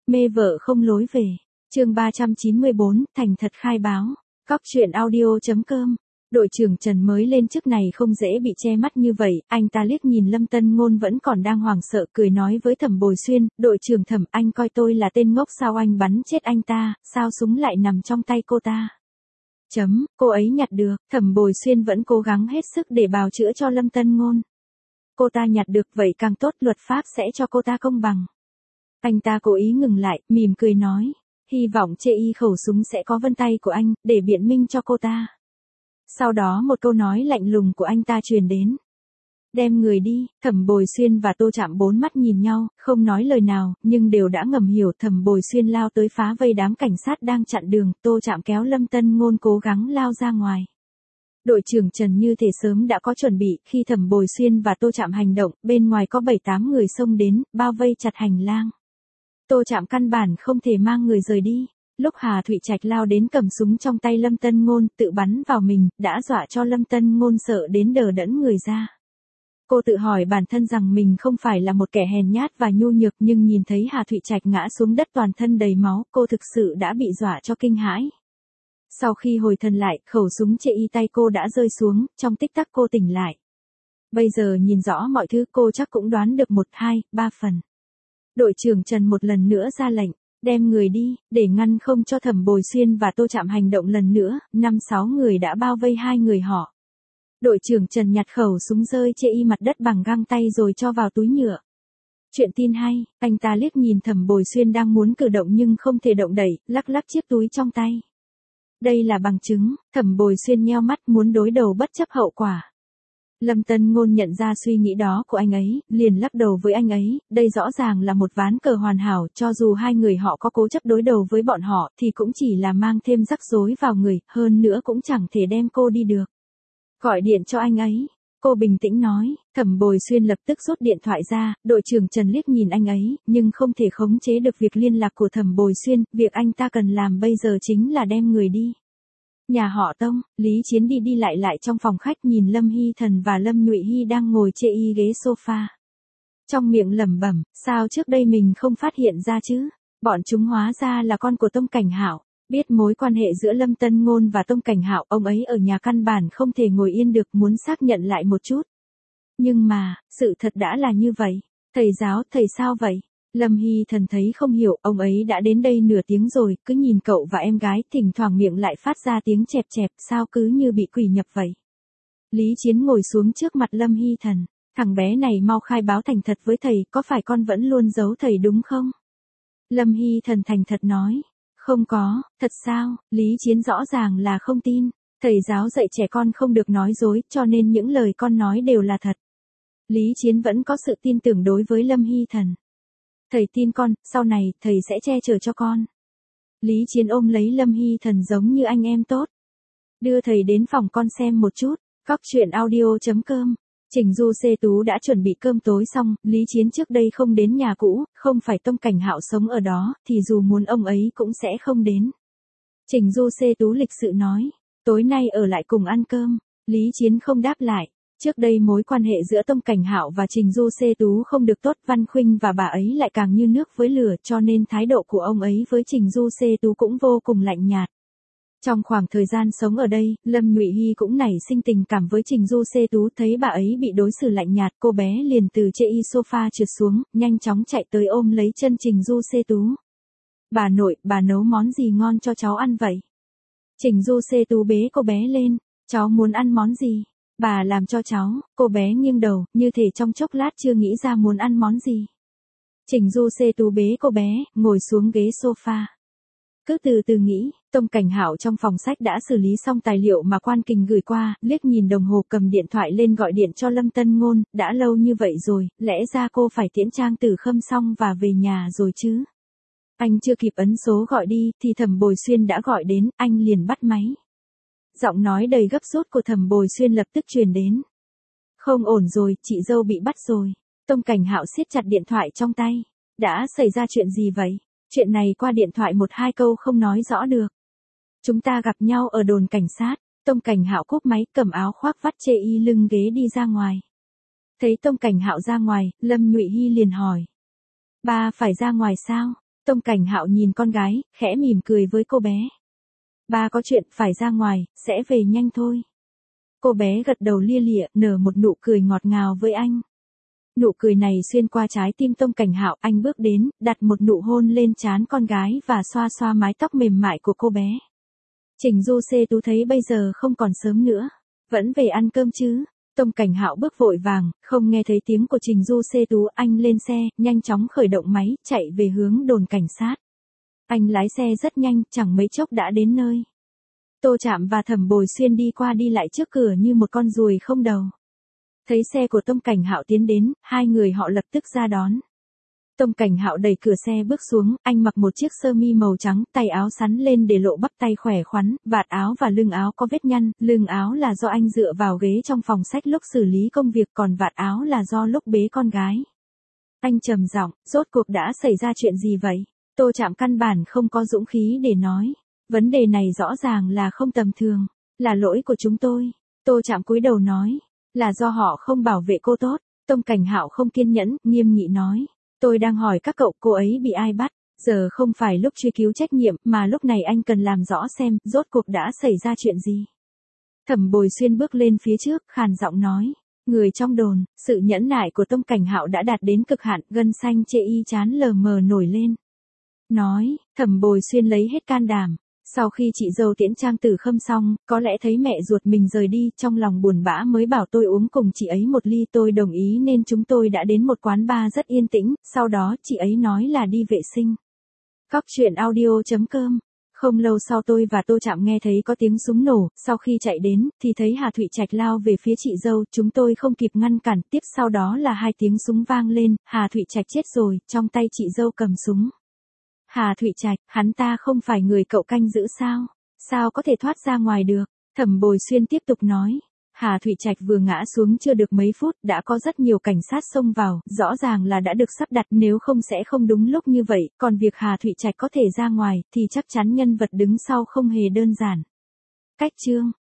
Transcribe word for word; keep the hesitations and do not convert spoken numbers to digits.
Mê vợ không lối về. Chương ba trăm chín mươi bốn, thành thật khai báo. Cóc truyện audio chấm com. Đội trưởng Trần mới lên chức này không dễ bị che mắt như vậy, anh ta liếc nhìn Lâm Tân Ngôn vẫn còn đang hoảng sợ, cười nói với Thẩm Bồi Xuyên, đội trưởng Thẩm, anh coi tôi là tên ngốc sao, anh bắn chết anh ta, sao súng lại nằm trong tay cô ta? Chấm, cô ấy nhặt được. Thẩm Bồi Xuyên vẫn cố gắng hết sức để bào chữa cho Lâm Tân Ngôn. Cô ta nhặt được vậy càng tốt, luật pháp sẽ cho cô ta công bằng. Anh ta cố ý ngừng lại, mỉm cười nói, hy vọng chê y khẩu súng sẽ có vân tay của anh, để biện minh cho cô ta. Sau đó một câu nói lạnh lùng của anh ta truyền đến. Đem người đi. Thẩm Bồi Xuyên và Tô Trạm bốn mắt nhìn nhau, không nói lời nào, nhưng đều đã ngầm hiểu. Thẩm Bồi Xuyên lao tới phá vây đám cảnh sát đang chặn đường, Tô Trạm kéo Lâm Tân Ngôn cố gắng lao ra ngoài. Đội trưởng Trần như thể sớm đã có chuẩn bị, khi Thẩm Bồi Xuyên và Tô Trạm hành động, bên ngoài có bảy tám người xông đến, bao vây chặt hành lang. Tô Trạm căn bản không thể mang người rời đi. Lúc Hà Thụy Trạch lao đến cầm súng trong tay Lâm Tân Ngôn, tự bắn vào mình, đã dọa cho Lâm Tân Ngôn sợ đến đờ đẫn người ra. Cô tự hỏi bản thân rằng mình không phải là một kẻ hèn nhát và nhu nhược, nhưng nhìn thấy Hà Thụy Trạch ngã xuống đất toàn thân đầy máu, cô thực sự đã bị dọa cho kinh hãi. Sau khi hồi thần lại, khẩu súng chê y tay cô đã rơi xuống, trong tích tắc cô tỉnh lại. Bây giờ nhìn rõ mọi thứ, cô chắc cũng đoán được một, hai, ba phần. Đội trưởng Trần một lần nữa ra lệnh, đem người đi, để ngăn không cho Thẩm Bồi Xuyên và Tô Trạm hành động lần nữa, năm sáu người đã bao vây hai người họ. Đội trưởng Trần nhặt khẩu súng rơi chê y mặt đất bằng găng tay rồi cho vào túi nhựa. Chuyện tin hay, anh ta liếc nhìn Thẩm Bồi Xuyên đang muốn cử động nhưng không thể động đậy, lắc lắc chiếc túi trong tay. Đây là bằng chứng. Thẩm Bồi Xuyên nheo mắt muốn đối đầu bất chấp hậu quả. Lâm Tân Ngôn nhận ra suy nghĩ đó của anh ấy, liền lắc đầu với anh ấy, đây rõ ràng là một ván cờ hoàn hảo, cho dù hai người họ có cố chấp đối đầu với bọn họ, thì cũng chỉ là mang thêm rắc rối vào người, hơn nữa cũng chẳng thể đem cô đi được. Gọi điện cho anh ấy. Cô bình tĩnh nói. Thẩm Bồi Xuyên lập tức rút điện thoại ra, đội trưởng Trần liếc nhìn anh ấy, nhưng không thể khống chế được việc liên lạc của Thẩm Bồi Xuyên, việc anh ta cần làm bây giờ chính là đem người đi. Nhà họ Tông, Lý Chiến đi đi lại lại trong phòng khách nhìn Lâm Hy Thần và Lâm Nhụy Hy đang ngồi chê y ghế sofa. Trong miệng lẩm bẩm, sao trước đây mình không phát hiện ra chứ? Bọn chúng hóa ra là con của Tông Cảnh Hạo. Biết mối quan hệ giữa Lâm Tân Ngôn và Tông Cảnh Hạo, ông ấy ở nhà căn bản không thể ngồi yên được, muốn xác nhận lại một chút. Nhưng mà, sự thật đã là như vậy. Thầy giáo, thầy sao vậy? Lâm Hy Thần thấy không hiểu, ông ấy đã đến đây nửa tiếng rồi, cứ nhìn cậu và em gái, thỉnh thoảng miệng lại phát ra tiếng chẹp chẹp, sao cứ như bị quỷ nhập vậy. Lý Chiến ngồi xuống trước mặt Lâm Hy Thần, thằng bé này mau khai báo thành thật với thầy, có phải con vẫn luôn giấu thầy đúng không? Lâm Hy Thần thành thật nói, không có. Thật sao? Lý Chiến rõ ràng là không tin. Thầy giáo dạy trẻ con không được nói dối, cho nên những lời con nói đều là thật. Lý Chiến vẫn có sự tin tưởng đối với Lâm Hy Thần. Thầy tin con, sau này, thầy sẽ che chở cho con. Lý Chiến ôm lấy Lâm Hy Thần giống như anh em tốt. Đưa thầy đến phòng con xem một chút. Cóc truyện audio chấm com. Trình Du Xê Tú đã chuẩn bị cơm tối xong, Lý Chiến trước đây không đến nhà cũ, không phải Tông Cảnh Hạo sống ở đó, thì dù muốn ông ấy cũng sẽ không đến. Trình Du Xê Tú lịch sự nói, tối nay ở lại cùng ăn cơm. Lý Chiến không đáp lại. Trước đây mối quan hệ giữa Tông Cảnh Hạo và Trình Du Xê Tú không được tốt, Văn Khuynh và bà ấy lại càng như nước với lửa, cho nên thái độ của ông ấy với Trình Du Xê Tú cũng vô cùng lạnh nhạt. Trong khoảng thời gian sống ở đây, Lâm Nhụy Hy cũng nảy sinh tình cảm với Trình Du Xê Tú, thấy bà ấy bị đối xử lạnh nhạt, cô bé liền từ chê y sofa trượt xuống, nhanh chóng chạy tới ôm lấy chân Trình Du Xê Tú. Bà nội, bà nấu món gì ngon cho cháu ăn vậy? Trình Du Xê Tú bế cô bé lên, cháu muốn ăn món gì? Bà làm cho cháu. Cô bé nghiêng đầu, như thể trong chốc lát chưa nghĩ ra muốn ăn món gì. Trình Du Xê Tú bế cô bé, ngồi xuống ghế sofa. Cứ từ từ nghĩ. Tông Cảnh Hạo trong phòng sách đã xử lý xong tài liệu mà Quan Kình gửi qua, liếc nhìn đồng hồ cầm điện thoại lên gọi điện cho Lâm Tân Ngôn, đã lâu như vậy rồi, lẽ ra cô phải tiễn Trang Tử Khâm xong và về nhà rồi chứ. Anh chưa kịp ấn số gọi đi, thì Thẩm Bồi Xuyên đã gọi đến, anh liền bắt máy. Giọng nói đầy gấp rút của Thẩm Bồi Xuyên lập tức truyền đến. Không ổn rồi, chị dâu bị bắt rồi. Tông Cảnh Hạo siết chặt điện thoại trong tay. Đã xảy ra chuyện gì vậy? Chuyện này qua điện thoại một hai câu không nói rõ được. Chúng ta gặp nhau ở đồn cảnh sát. Tông Cảnh Hạo cúp máy, cầm áo khoác vắt chê y lưng ghế đi ra ngoài. Thấy Tông Cảnh Hạo ra ngoài, Lâm Nhụy Hy liền hỏi. Ba phải ra ngoài sao? Tông Cảnh Hạo nhìn con gái, khẽ mỉm cười với cô bé. Ba có chuyện phải ra ngoài, sẽ về nhanh thôi. Cô bé gật đầu lia lịa, nở một nụ cười ngọt ngào với anh. Nụ cười này xuyên qua trái tim Tông Cảnh Hạo, anh bước đến, đặt một nụ hôn lên trán con gái và xoa xoa mái tóc mềm mại của cô bé. Trình Du Xê Tú thấy bây giờ không còn sớm nữa. Vẫn về ăn cơm chứ? Tông Cảnh Hạo bước vội vàng, không nghe thấy tiếng của Trình Du Xê Tú, anh lên xe, nhanh chóng khởi động máy, chạy về hướng đồn cảnh sát. Anh lái xe rất nhanh, chẳng mấy chốc đã đến nơi. Tô Trạm và Thẩm Bồi Xuyên đi qua đi lại trước cửa như một con ruồi không đầu. Thấy xe của Tông Cảnh Hạo tiến đến, hai người họ lập tức ra đón. Tông Cảnh Hạo đẩy cửa xe bước xuống, anh mặc một chiếc sơ mi màu trắng, tay áo sắn lên để lộ bắp tay khỏe khoắn, vạt áo và lưng áo có vết nhăn, lưng áo là do anh dựa vào ghế trong phòng sách lúc xử lý công việc, còn vạt áo là do lúc bế con gái. Anh trầm giọng, rốt cuộc đã xảy ra chuyện gì vậy? Tô Trạm căn bản không có dũng khí để nói. Vấn đề này rõ ràng là không tầm thường, là lỗi của chúng tôi. Tô Trạm cúi đầu nói, là do họ không bảo vệ cô tốt. Tông Cảnh Hạo không kiên nhẫn, nghiêm nghị nói. Tôi đang hỏi các cậu cô ấy bị ai bắt, giờ không phải lúc truy cứu trách nhiệm, mà lúc này anh cần làm rõ xem, rốt cuộc đã xảy ra chuyện gì. Thẩm Bồi Xuyên bước lên phía trước, khàn giọng nói, người trong đồn, sự nhẫn nại của Tông Cảnh Hạo đã đạt đến cực hạn, gân xanh chê y chán lờ mờ nổi lên. Nói, Thẩm Bồi Xuyên lấy hết can đảm. Sau khi chị dâu tiễn Trang Tử Khâm xong, có lẽ thấy mẹ ruột mình rời đi, trong lòng buồn bã mới bảo tôi uống cùng chị ấy một ly, tôi đồng ý nên chúng tôi đã đến một quán bar rất yên tĩnh, sau đó chị ấy nói là đi vệ sinh. Cóc truyện audio chấm com. Không lâu sau tôi và Tô Trạm nghe thấy có tiếng súng nổ, sau khi chạy đến, thì thấy Hà Thụy Trạch lao về phía chị dâu, chúng tôi không kịp ngăn cản, tiếp sau đó là hai tiếng súng vang lên, Hà Thụy Trạch chết rồi, trong tay chị dâu cầm súng. Hà Thụy Trạch, hắn ta không phải người cậu canh giữ sao? Sao có thể thoát ra ngoài được? Thẩm Bồi Xuyên tiếp tục nói. Hà Thụy Trạch vừa ngã xuống chưa được mấy phút, đã có rất nhiều cảnh sát xông vào, rõ ràng là đã được sắp đặt, nếu không sẽ không đúng lúc như vậy, còn việc Hà Thụy Trạch có thể ra ngoài, thì chắc chắn nhân vật đứng sau không hề đơn giản. Cách chương